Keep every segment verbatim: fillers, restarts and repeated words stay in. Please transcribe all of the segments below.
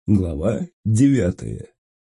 Глава девятая.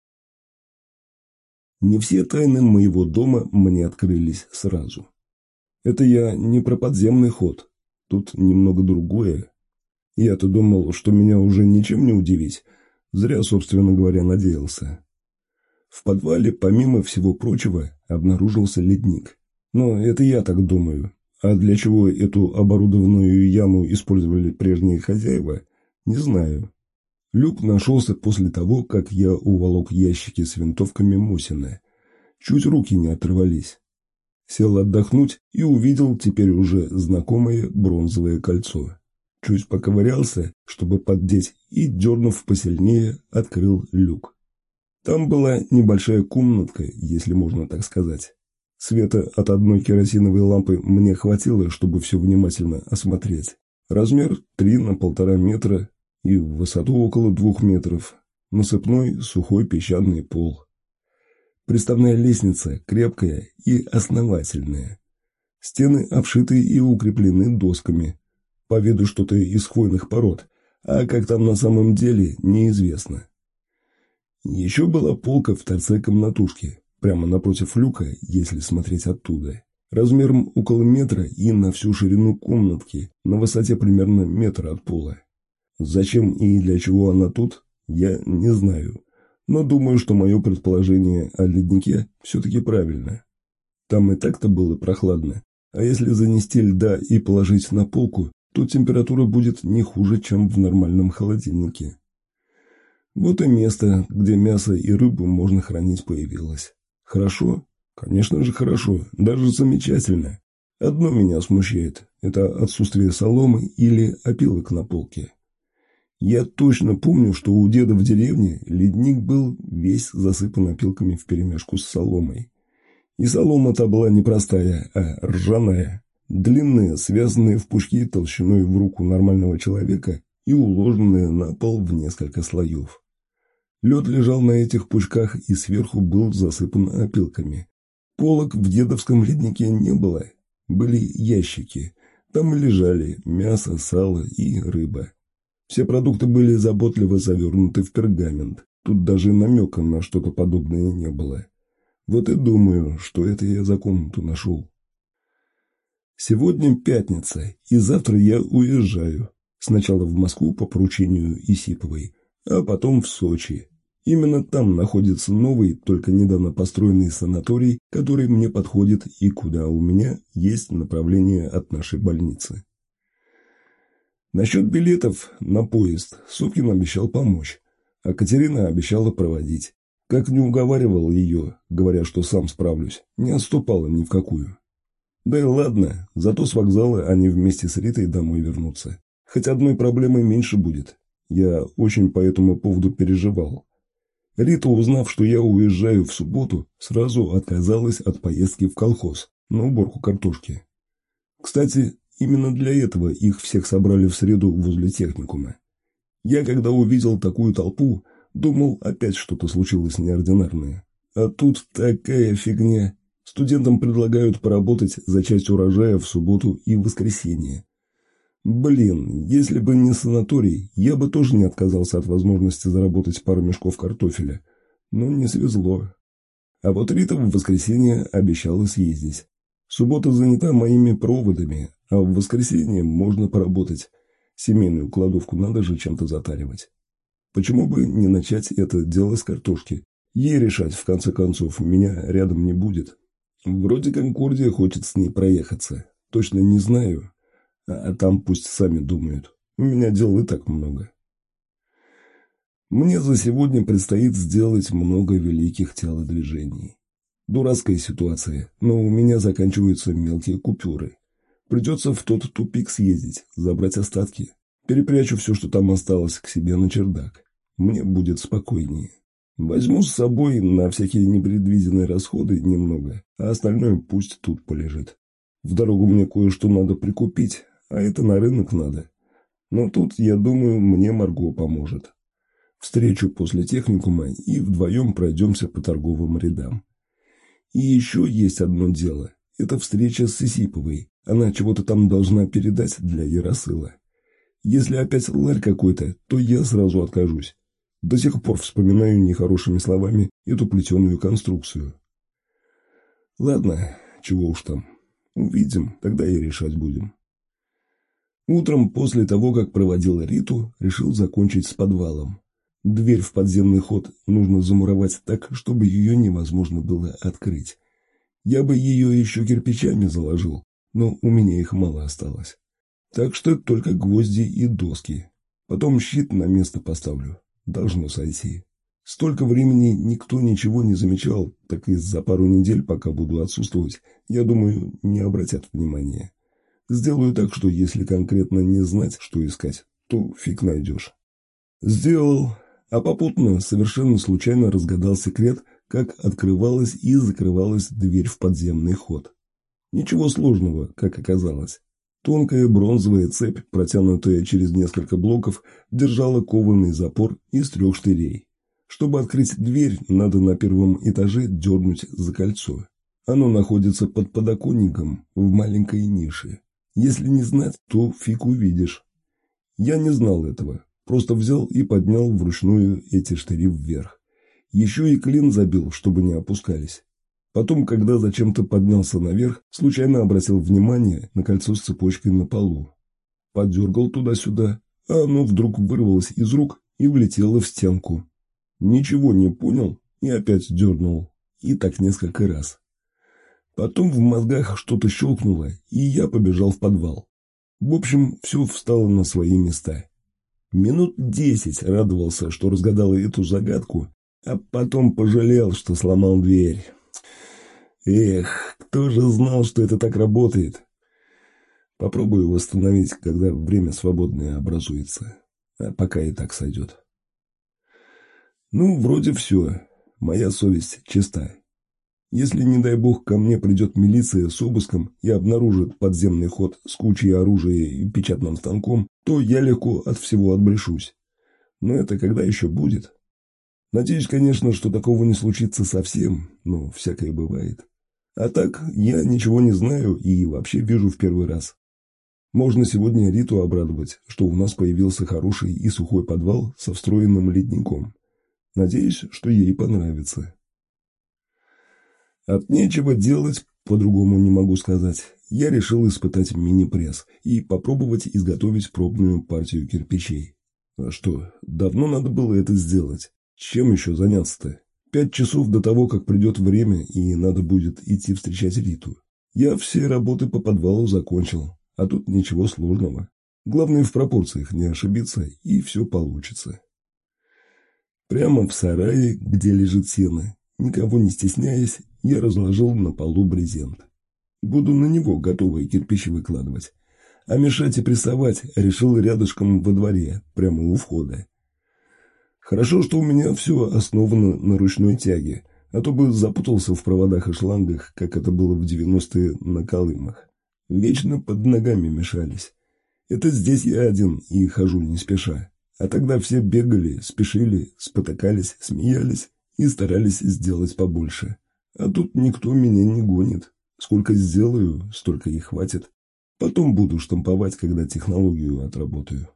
Не все тайны моего дома мне открылись сразу. Это я не про подземный ход. Тут немного другое. Я-то думал, что меня уже ничем не удивить. Зря, собственно говоря, надеялся. В подвале, помимо всего прочего, обнаружился ледник. Но это я так думаю. А для чего эту оборудованную яму использовали прежние хозяева, не знаю. Люк нашелся после того, как я уволок ящики с винтовками Мосина. Чуть руки не оторвались. Сел отдохнуть и увидел теперь уже знакомое бронзовое кольцо. Чуть поковырялся, чтобы поддеть, и, дернув посильнее, открыл люк. Там была небольшая комнатка, если можно так сказать. Света от одной керосиновой лампы мне хватило, чтобы все внимательно осмотреть. Размер три на полтора метра. И в высоту около двух метров, насыпной сухой песчаный пол. Приставная лестница крепкая и основательная. Стены обшиты и укреплены досками, по виду что-то из хвойных пород, а как там на самом деле, неизвестно. Еще была полка в торце комнатушки, прямо напротив люка, если смотреть оттуда, размером около метра и на всю ширину комнатки, на высоте примерно метра от пола. Зачем и для чего она тут, я не знаю, но думаю, что мое предположение о леднике все-таки правильно. Там и так-то было прохладно, а если занести льда и положить на полку, то температура будет не хуже, чем в нормальном холодильнике. Вот и место, где мясо и рыбу можно хранить, появилось. Хорошо? Конечно же хорошо, даже замечательно. Одно меня смущает – это отсутствие соломы или опилок на полке. Я точно помню, что у деда в деревне ледник был весь засыпан опилками вперемешку с соломой. И солома-то была не простая, а ржаная, длинные, связанные в пучки толщиной в руку нормального человека и уложенные на пол в несколько слоев. Лед лежал на этих пучках и сверху был засыпан опилками. Полок в дедовском леднике не было, были ящики, там лежали мясо, сало и рыба. Все продукты были заботливо завернуты в пергамент. Тут даже намека на что-то подобное не было. Вот и думаю, что это я за комнату нашел. Сегодня пятница, и завтра я уезжаю. Сначала в Москву по поручению Исиповой, а потом в Сочи. Именно там находится новый, только недавно построенный санаторий, который мне подходит и куда у меня есть направление от нашей больницы. Насчет билетов на поезд Сопкин обещал помочь, а Катерина обещала проводить. Как не уговаривал ее, говоря, что сам справлюсь, не отступала ни в какую. Да и ладно, зато с вокзала они вместе с Ритой домой вернутся. Хоть одной проблемой меньше будет. Я очень по этому поводу переживал. Рита, узнав, что я уезжаю в субботу, сразу отказалась от поездки в колхоз на уборку картошки. Кстати, именно для этого их всех собрали в среду возле техникума. Я, когда увидел такую толпу, думал, опять что-то случилось неординарное. А тут такая фигня. Студентам предлагают поработать за часть урожая в субботу и воскресенье. Блин, если бы не санаторий, я бы тоже не отказался от возможности заработать пару мешков картофеля. Но не свезло. А вот Рита в воскресенье обещала съездить. Суббота занята моими проводами, а в воскресенье можно поработать. Семейную кладовку надо же чем-то затаривать. Почему бы не начать это дело с картошки? Ей решать, в конце концов, меня рядом не будет. Вроде Конкордия хочет с ней проехаться. Точно не знаю. А там пусть сами думают. У меня дел и так много. Мне за сегодня предстоит сделать много великих телодвижений. Дурацкая ситуация, но у меня заканчиваются мелкие купюры. Придется в тот тупик съездить, забрать остатки. Перепрячу все, что там осталось, к себе на чердак. Мне будет спокойнее. Возьму с собой на всякие непредвиденные расходы немного, а остальное пусть тут полежит. В дорогу мне кое-что надо прикупить, а это на рынок надо. Но тут, я думаю, мне Марго поможет. Встречу после техникума и вдвоем пройдемся по торговым рядам. И еще есть одно дело. Это встреча с Исиповой. Она чего-то там должна передать для Яросыла. Если опять ларь какой-то, то я сразу откажусь. До сих пор вспоминаю нехорошими словами эту плетеную конструкцию. Ладно, чего уж там. Увидим, тогда и решать будем. Утром, после того, как проводил Риту, решил закончить с подвалом. Дверь в подземный ход нужно замуровать так, чтобы ее невозможно было открыть. Я бы ее еще кирпичами заложил, но у меня их мало осталось. Так что только гвозди и доски. Потом щит на место поставлю. Должно сойти. Столько времени никто ничего не замечал, так и за пару недель, пока буду отсутствовать, я думаю, не обратят внимания. Сделаю так, что если конкретно не знать, что искать, то фиг найдешь. Сделал, а попутно совершенно случайно разгадал секрет, как открывалась и закрывалась дверь в подземный ход. Ничего сложного, как оказалось. Тонкая бронзовая цепь, протянутая через несколько блоков, держала кованый запор из трех штырей. Чтобы открыть дверь, надо на первом этаже дернуть за кольцо. Оно находится под подоконником в маленькой нише. Если не знать, то фиг увидишь. Я не знал этого, просто взял и поднял вручную эти штыри вверх. Еще и клин забил, чтобы не опускались. Потом, когда зачем-то поднялся наверх, случайно обратил внимание на кольцо с цепочкой на полу. Подергал туда-сюда, а оно вдруг вырвалось из рук и влетело в стенку. Ничего не понял и опять дернул. И так несколько раз. Потом в мозгах что-то щелкнуло, и я побежал в подвал. В общем, все встало на свои места. Минут десять радовался, что разгадал эту загадку, а потом пожалел, что сломал дверь. Эх, кто же знал, что это так работает? Попробую восстановить, когда время свободное образуется. А пока и так сойдет. Ну, вроде все. Моя совесть чиста. Если, не дай бог, ко мне придет милиция с обыском и обнаружит подземный ход с кучей оружия и печатным станком, то я легко от всего отбрешусь. Но это когда еще будет? Надеюсь, конечно, что такого не случится совсем, но всякое бывает. А так, я ничего не знаю и вообще вижу в первый раз. Можно сегодня Риту обрадовать, что у нас появился хороший и сухой подвал со встроенным ледником. Надеюсь, что ей понравится. От нечего делать, по-другому не могу сказать, я решил испытать мини-пресс и попробовать изготовить пробную партию кирпичей. А что, давно надо было это сделать. Чем еще заняться-то? Пять часов до того, как придет время и надо будет идти встречать Риту. Я все работы по подвалу закончил, а тут ничего сложного. Главное в пропорциях не ошибиться, и все получится. Прямо в сарае, где лежит сено, никого не стесняясь, я разложил на полу брезент. Буду на него готовые кирпичи выкладывать. А мешать и прессовать решил рядышком во дворе, прямо у входа. Хорошо, что у меня все основано на ручной тяге, а то бы запутался в проводах и шлангах, как это было в девяностые на Колымах. Вечно под ногами мешались. Это здесь я один и хожу не спеша. А тогда все бегали, спешили, спотыкались, смеялись и старались сделать побольше. А тут никто меня не гонит. Сколько сделаю, столько и хватит. Потом буду штамповать, когда технологию отработаю.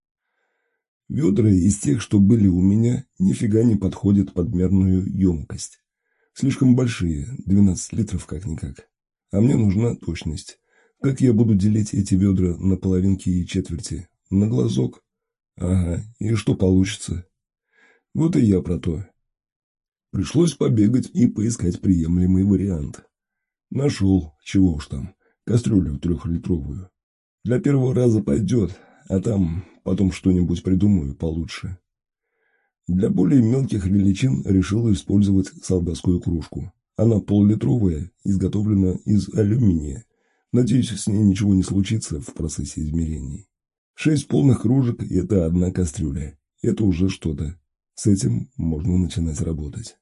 Ведра из тех, что были у меня, нифига не подходят под мерную емкость. Слишком большие, двенадцать литров как-никак. А мне нужна точность. Как я буду делить эти ведра на половинки и четверти? На глазок? Ага, и что получится? Вот и я про то. Пришлось побегать и поискать приемлемый вариант. Нашел, чего уж там, кастрюлю трехлитровую. Для первого раза пойдет, а там потом что-нибудь придумаю получше. Для более мелких величин решил использовать солдатскую кружку. Она поллитровая, изготовлена из алюминия. Надеюсь, с ней ничего не случится в процессе измерений. Шесть полных кружек – это одна кастрюля. Это уже что-то. С этим можно начинать работать.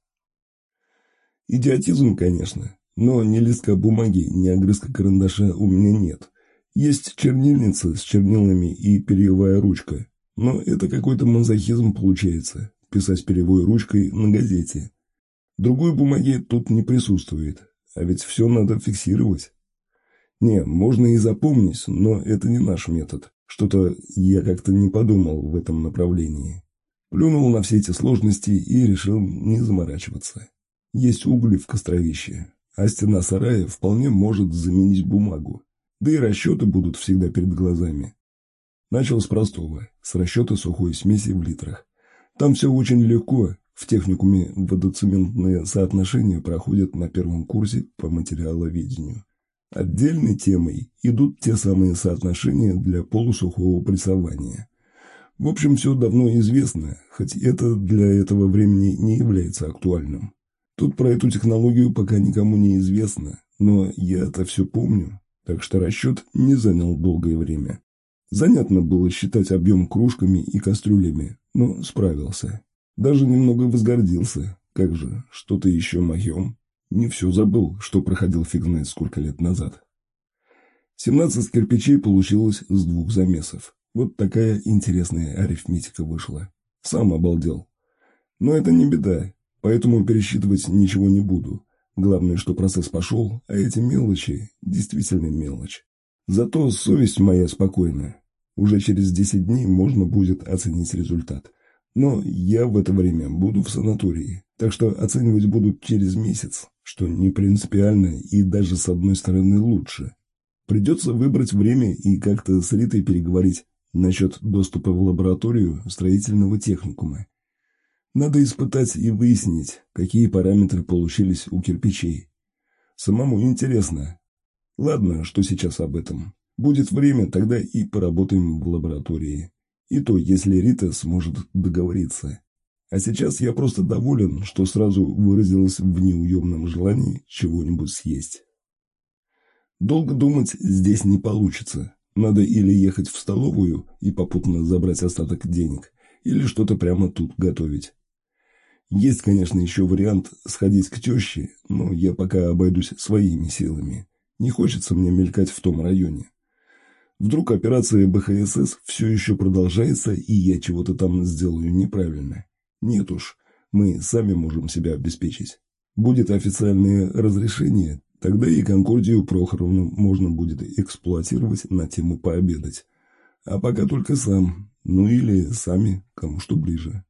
Идиотизм, конечно, но ни листка бумаги, ни огрызка карандаша у меня нет. Есть чернильница с чернилами и перьевая ручка, но это какой-то мазохизм получается – писать перьевой ручкой на газете. Другой бумаги тут не присутствует, а ведь все надо фиксировать. Не, можно и запомнить, но это не наш метод. Что-то я как-то не подумал в этом направлении. Плюнул на все эти сложности и решил не заморачиваться. Есть угли в костровище, а стена сарая вполне может заменить бумагу. Да и расчеты будут всегда перед глазами. Начал с простого, с расчета сухой смеси в литрах. Там все очень легко, в техникуме водоцементные соотношения проходят на первом курсе по материаловедению. Отдельной темой идут те самые соотношения для полусухого прессования. В общем, все давно известно, хоть это для этого времени не является актуальным. Тут про эту технологию пока никому не известно, но я-то все помню, так что расчет не занял долгое время. Занятно было считать объем кружками и кастрюлями, но справился. Даже немного возгордился. Как же, что-то еще моем. Не все забыл, что проходил фиг знает сколько лет назад. семнадцать кирпичей получилось с двух замесов. Вот такая интересная арифметика вышла. Сам обалдел. Но это не беда, поэтому пересчитывать ничего не буду. Главное, что процесс пошел, а эти мелочи действительно мелочь. Зато совесть моя спокойна. Уже через десять дней можно будет оценить результат. Но я в это время буду в санатории, так что оценивать будут через месяц, что не принципиально и даже с одной стороны лучше. Придется выбрать время и как-то с Ритой переговорить насчет доступа в лабораторию строительного техникума. Надо испытать и выяснить, какие параметры получились у кирпичей. Самому интересно. Ладно, что сейчас об этом. Будет время, тогда и поработаем в лаборатории. И то, если Рита сможет договориться. А сейчас я просто доволен, что сразу выразилась в неуемном желании чего-нибудь съесть. Долго думать здесь не получится. Надо или ехать в столовую и попутно забрать остаток денег, или что-то прямо тут готовить. Есть, конечно, еще вариант сходить к теще, но я пока обойдусь своими силами. Не хочется мне мелькать в том районе. Вдруг операция бэ ха эс эс все еще продолжается, и я чего-то там сделаю неправильно. Нет уж, мы сами можем себя обеспечить. Будет официальное разрешение, тогда и Конкордию Прохоровну можно будет эксплуатировать на тему пообедать. А пока только сам, ну или сами, кому что ближе.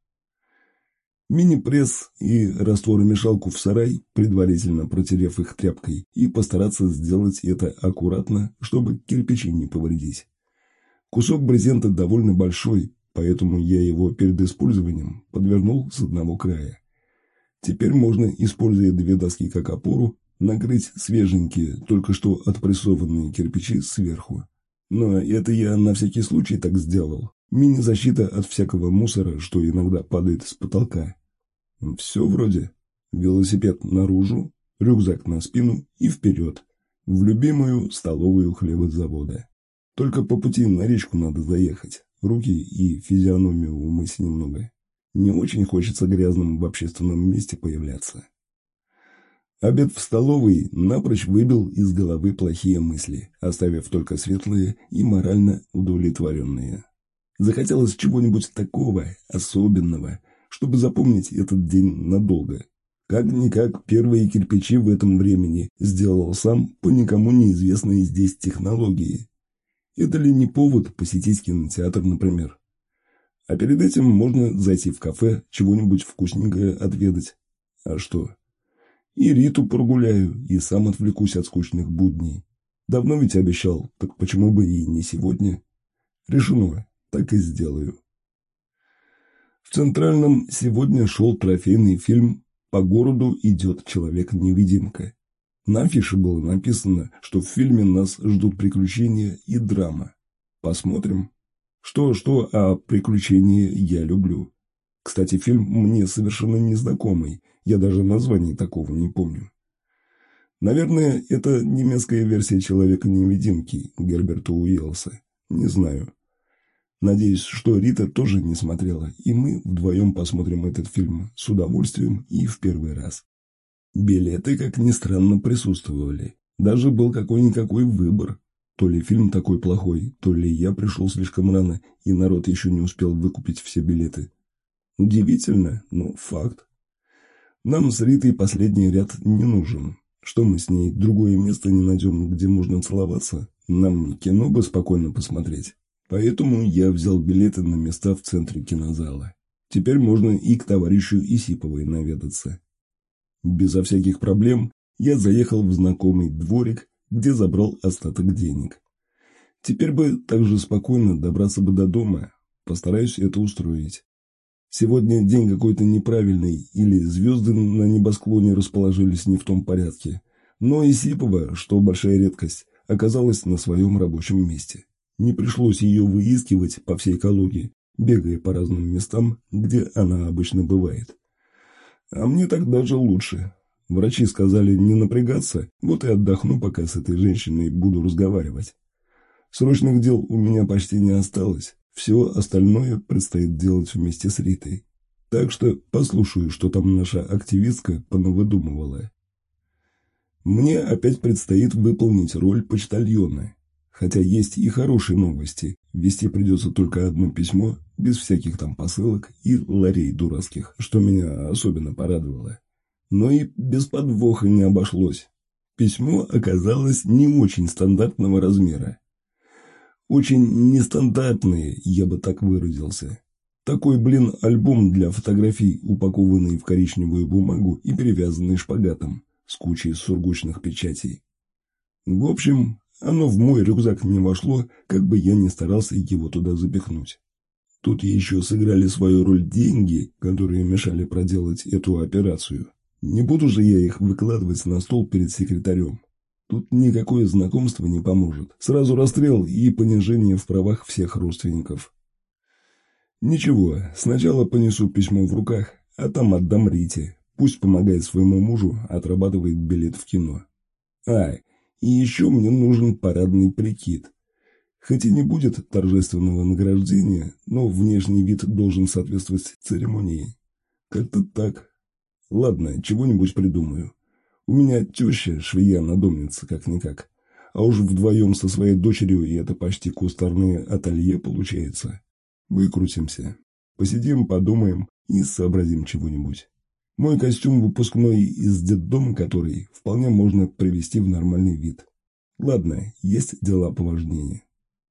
Мини-пресс и растворомешалку в сарай, предварительно протерев их тряпкой, и постараться сделать это аккуратно, чтобы кирпичи не повредить. Кусок брезента довольно большой, поэтому я его перед использованием подвернул с одного края. Теперь можно, используя две доски как опору, накрыть свеженькие, только что отпрессованные кирпичи сверху. Но это я на всякий случай так сделал. Мини-защита от всякого мусора, что иногда падает с потолка. Все вроде. Велосипед наружу, рюкзак на спину и вперед. В любимую столовую хлебозавода. Только по пути на речку надо заехать. Руки и физиономию умыть немного. Не очень хочется грязным в общественном месте появляться. Обед в столовой напрочь выбил из головы плохие мысли, оставив только светлые и морально удовлетворенные. Захотелось чего-нибудь такого, особенного, чтобы запомнить этот день надолго. Как-никак первые кирпичи в этом времени сделал сам по никому неизвестной здесь технологии. Это ли не повод посетить кинотеатр, например? А перед этим можно зайти в кафе, чего-нибудь вкусненькое отведать. А что? И Риту прогуляю, и сам отвлекусь от скучных будней. Давно ведь обещал, так почему бы и не сегодня? Решено, так и сделаю. В Центральном сегодня шел трофейный фильм «По городу идет человек-невидимка». На афише было написано, что в фильме нас ждут приключения и драма. Посмотрим. Что-что, а приключения я люблю. Кстати, фильм мне совершенно незнакомый, я даже названия такого не помню. Наверное, это немецкая версия «Человека-невидимки» Герберта Уэллса. Не знаю. Надеюсь, что Рита тоже не смотрела, и мы вдвоем посмотрим этот фильм с удовольствием и в первый раз. Билеты, как ни странно, присутствовали. Даже был какой-никакой выбор. То ли фильм такой плохой, то ли я пришел слишком рано, и народ еще не успел выкупить все билеты. Удивительно, но факт. Нам с Ритой последний ряд не нужен. Что мы с ней другое место не найдем, где можно целоваться? Нам кино бы спокойно посмотреть. Поэтому я взял билеты на места в центре кинозала. Теперь можно и к товарищу Исиповой наведаться. Безо всяких проблем я заехал в знакомый дворик, где забрал остаток денег. Теперь бы так же спокойно добраться бы до дома. Постараюсь это устроить. Сегодня день какой-то неправильный, или звезды на небосклоне расположились не в том порядке. Но Исипова, что большая редкость, оказалась на своем рабочем месте. Не пришлось ее выискивать по всей Калуге, бегая по разным местам, где она обычно бывает. А мне так даже лучше. Врачи сказали не напрягаться, вот и отдохну, пока с этой женщиной буду разговаривать. Срочных дел у меня почти не осталось. Все остальное предстоит делать вместе с Ритой. Так что послушаю, что там наша активистка понавыдумывала. Мне опять предстоит выполнить роль почтальона. Хотя есть и хорошие новости. Вести придется только одно письмо, без всяких там посылок и ларей дурацких, что меня особенно порадовало. Но и без подвоха не обошлось. Письмо оказалось не очень стандартного размера. Очень нестандартные, я бы так выразился. Такой, блин, альбом для фотографий, упакованный в коричневую бумагу и перевязанный шпагатом, с кучей сургучных печатей. В общем, оно в мой рюкзак не вошло, как бы я ни старался его туда запихнуть. Тут еще сыграли свою роль деньги, которые мешали проделать эту операцию. Не буду же я их выкладывать на стол перед секретарем. Тут никакое знакомство не поможет. Сразу расстрел и понижение в правах всех родственников. Ничего, сначала понесу письмо в руках, а там отдам Рите. Пусть помогает своему мужу, отрабатывает билет в кино. А, и еще мне нужен парадный прикид. Хоть и не будет торжественного награждения, но внешний вид должен соответствовать церемонии. Как-то так. Ладно, чего-нибудь придумаю. У меня теща швея-надомница, как-никак. А уж вдвоем со своей дочерью и это почти кустарное ателье получается. Выкрутимся. Посидим, подумаем и сообразим чего-нибудь. Мой костюм выпускной из детдома, который вполне можно привести в нормальный вид. Ладно, есть дела поважнее.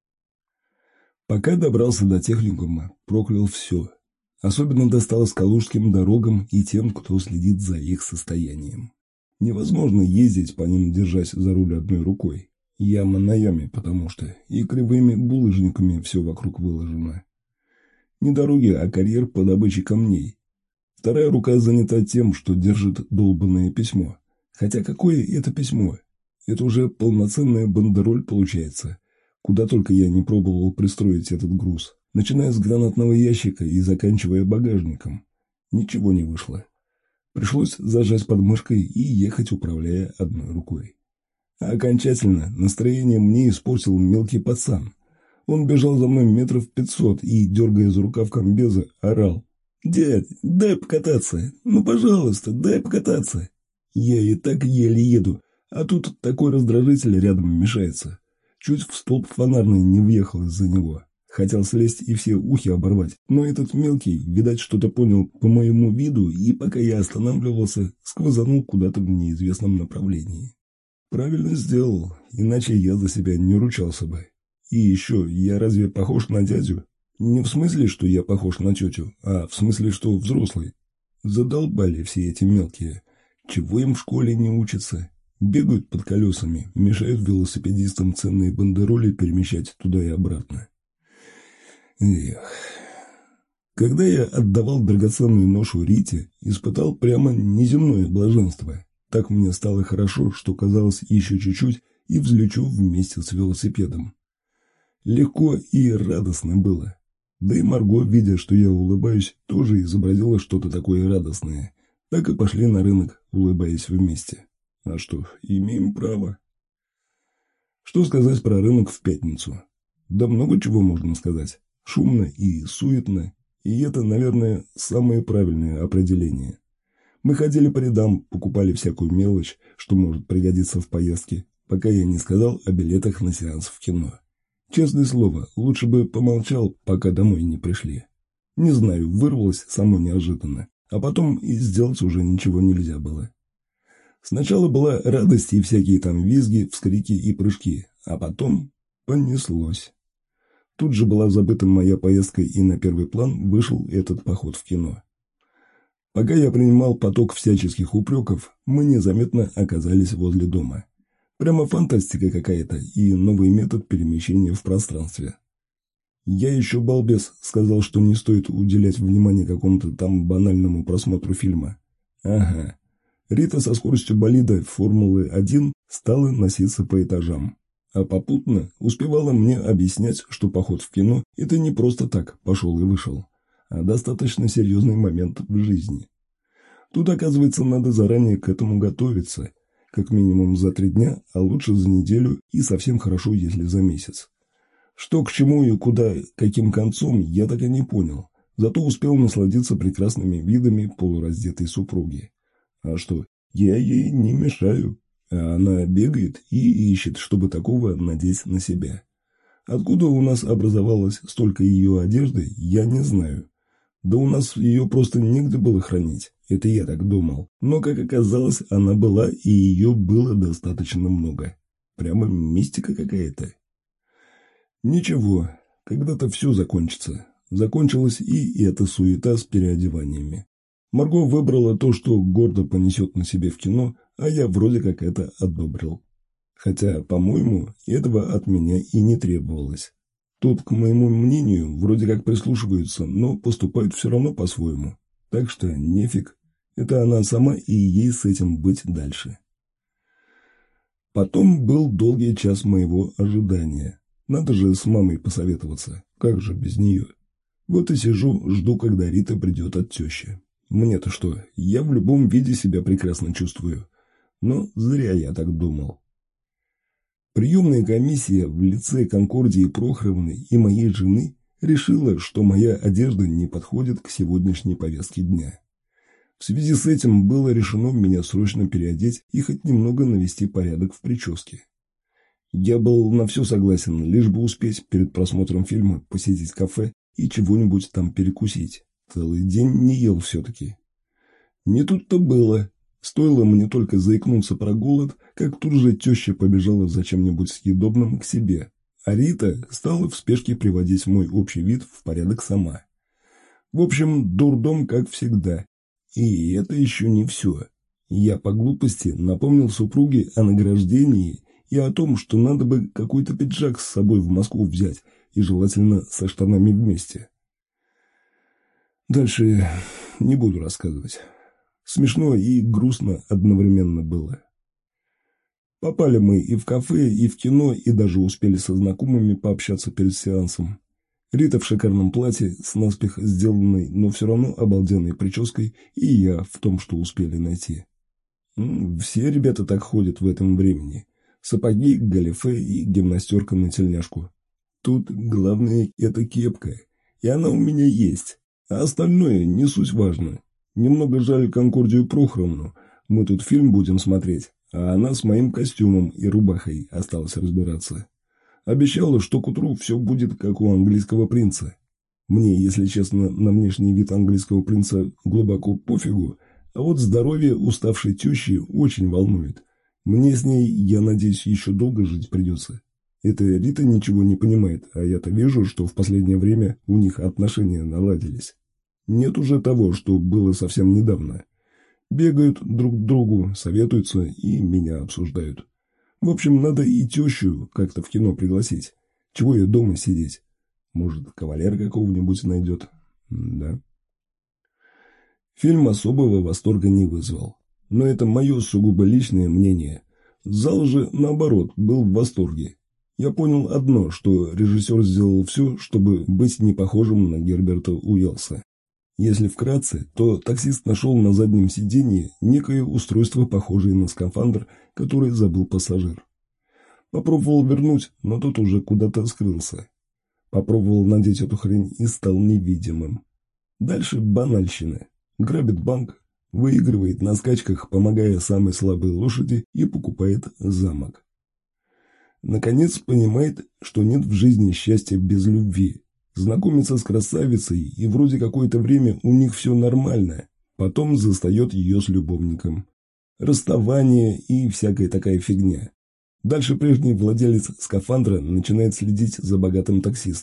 Пока добрался до техникума, проклял все. Особенно досталось калужским дорогам и тем, кто следит за их состоянием. Невозможно ездить по ним, держась за руль одной рукой. Яма на яме, потому что и кривыми булыжниками все вокруг выложено. Не дороги, а карьер по добыче камней. Вторая рука занята тем, что держит долбанное письмо. Хотя какое это письмо? Это уже полноценная бандероль получается. Куда только я не пробовал пристроить этот груз. Начиная с гранатного ящика и заканчивая багажником. Ничего не вышло. Пришлось зажать под мышкой и ехать, управляя одной рукой. А окончательно настроение мне испортил мелкий пацан. Он бежал за мной метров пятьсот и, дергая за рукав комбеза, орал. «Дядь, дай покататься! Ну, пожалуйста, дай покататься!» Я и так еле еду, а тут такой раздражитель рядом мешается. Чуть в столб фонарный не въехал из-за него. Хотел слезть и все ухи оборвать, но этот мелкий, видать, что-то понял по моему виду, и пока я останавливался, сквозанул куда-то в неизвестном направлении. Правильно сделал, иначе я за себя не ручался бы. И еще, я разве похож на дядю? Не в смысле, что я похож на тетю, а в смысле, что взрослый. Задолбали все эти мелкие. Чего им в школе не учатся? Бегают под колесами, мешают велосипедистам ценные бандероли перемещать туда и обратно. Эх. Когда я отдавал драгоценную ношу Рите, испытал прямо неземное блаженство. Так мне стало хорошо, что казалось еще чуть-чуть и взлечу вместе с велосипедом. Легко и радостно было. Да и Марго, видя, что я улыбаюсь, тоже изобразила что-то такое радостное. Так и пошли на рынок, улыбаясь вместе. А что, имеем право. Что сказать про рынок в пятницу? Да много чего можно сказать. Шумно и суетно, и это, наверное, самое правильное определение. Мы ходили по рядам, покупали всякую мелочь, что может пригодиться в поездке, пока я не сказал о билетах на сеанс в кино. Честное слово, лучше бы помолчал, пока домой не пришли. Не знаю, вырвалось само неожиданно, а потом и сделать уже ничего нельзя было. Сначала была радость и всякие там визги, вскрики и прыжки, а потом понеслось. Тут же была забыта моя поездка, и на первый план вышел этот поход в кино. Пока я принимал поток всяческих упреков, мы незаметно оказались возле дома. Прямо фантастика какая-то и новый метод перемещения в пространстве. Я еще, балбес, сказал, что не стоит уделять внимание какому-то там банальному просмотру фильма. Ага. Рита со скоростью болида Формулы один стала носиться по этажам. А попутно успевала мне объяснять, что поход в кино – это не просто так пошел и вышел, а достаточно серьезный момент в жизни. Тут, оказывается, надо заранее к этому готовиться, как минимум за три дня, а лучше за неделю и совсем хорошо, если за месяц. Что к чему и куда, каким концом, я так и не понял, зато успел насладиться прекрасными видами полураздетой супруги. А что, я ей не мешаю. А она бегает и ищет, чтобы такого надеть на себя. Откуда у нас образовалось столько ее одежды, я не знаю. Да у нас ее просто негде было хранить, это я так думал. Но, как оказалось, она была, и ее было достаточно много. Прямо мистика какая-то. Ничего, когда-то все закончится. Закончилась и эта суета с переодеваниями. Марго выбрала то, что гордо понесет на себе в кино, а я вроде как это одобрил. Хотя, по-моему, этого от меня и не требовалось. Тут, к моему мнению, вроде как прислушиваются, но поступают все равно по-своему. Так что нефиг. Это она сама, и ей с этим быть дальше. Потом был долгий час моего ожидания. Надо же с мамой посоветоваться. Как же без нее? Вот и сижу, жду, когда Рита придет от тещи. Мне-то что, я в любом виде себя прекрасно чувствую. Но зря я так думал. Приемная комиссия в лице Конкордии Прохоровны и моей жены решила, что моя одежда не подходит к сегодняшней повестке дня. В связи с этим было решено меня срочно переодеть и хоть немного навести порядок в прическе. Я был на все согласен, лишь бы успеть перед просмотром фильма посетить кафе и чего-нибудь там перекусить. Целый день не ел все-таки. Не тут-то было. Стоило мне только заикнуться про голод, как тут же теща побежала за чем-нибудь съедобным к себе, а Рита стала в спешке приводить мой общий вид в порядок сама. В общем, дурдом как всегда. И это еще не все. Я по глупости напомнил супруге о награждении и о том, что надо бы какой-то пиджак с собой в Москву взять, и желательно со штанами вместе. Дальше не буду рассказывать. Смешно и грустно одновременно было. Попали мы и в кафе, и в кино, и даже успели со знакомыми пообщаться перед сеансом. Рита в шикарном платье, с наспех сделанной, но все равно обалденной прической, и я в том, что успели найти. Все ребята так ходят в этом времени. Сапоги, галифе и гимнастерка на тельняшку. Тут главное – это кепка, и она у меня есть. А остальное не суть важно. Немного жаль Конкордию Прохоровну. Мы тут фильм будем смотреть, а она с моим костюмом и рубахой осталась разбираться. Обещала, что к утру все будет как у английского принца. Мне, если честно, на внешний вид английского принца глубоко пофигу, а вот здоровье уставшей тещи очень волнует. Мне с ней, я надеюсь, еще долго жить придется. Это Рита ничего не понимает, а я-то вижу, что в последнее время у них отношения наладились. Нет уже того, что было совсем недавно. Бегают друг к другу, советуются и меня обсуждают. В общем, надо и тещу как-то в кино пригласить. Чего ее дома сидеть? Может, кавалера какого-нибудь найдет? Да. Фильм особого восторга не вызвал. Но это мое сугубо личное мнение. Зал же, наоборот, был в восторге. Я понял одно, что режиссер сделал все, чтобы быть не похожим на Герберта Уэллса. Если вкратце, то таксист нашел на заднем сиденье некое устройство, похожее на скафандр, который забыл пассажир. Попробовал вернуть, но тот уже куда-то скрылся. Попробовал надеть эту хрень и стал невидимым. Дальше банальщина. Грабит банк, выигрывает на скачках, помогая самой слабой лошади, и покупает замок. Наконец понимает, что нет в жизни счастья без любви. Знакомится с красавицей, и вроде какое-то время у них все нормально. Потом застает ее с любовником. Расставание и всякая такая фигня. Дальше прежний владелец скафандра начинает следить за богатым таксистом.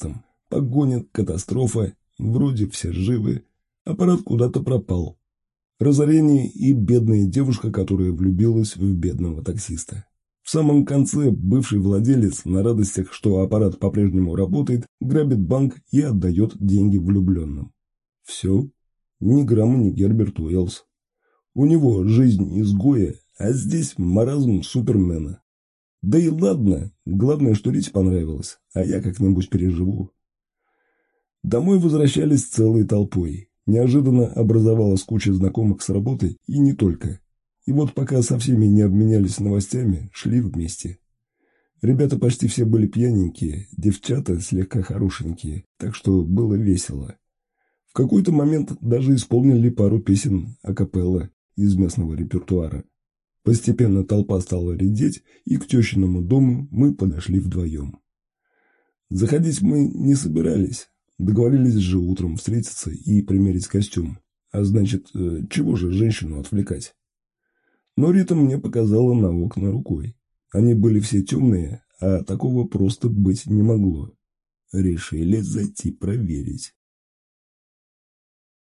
Погоня, катастрофа, вроде все живы, аппарат куда-то пропал. Разорение и бедная девушка, которая влюбилась в бедного таксиста. В самом конце бывший владелец на радостях, что аппарат по-прежнему работает, грабит банк и отдает деньги влюбленным. Все. Ни грамма не Герберт Уэллс. У него жизнь изгоя, а здесь маразм Супермена. Да и ладно, главное, что Рите понравилось, а я как-нибудь переживу. Домой возвращались целой толпой. Неожиданно образовалась куча знакомых с работы и не только. И вот пока со всеми не обменялись новостями, шли вместе. Ребята почти все были пьяненькие, девчата слегка хорошенькие, так что было весело. В какой-то момент даже исполнили пару песен акапелла из местного репертуара. Постепенно толпа стала редеть, и к тещиному дому мы подошли вдвоем. Заходить мы не собирались. Договорились же утром встретиться и примерить костюм. А значит, чего же женщину отвлекать? Но Рита мне показала на окна рукой. Они были все темные, а такого просто быть не могло. Решили зайти проверить.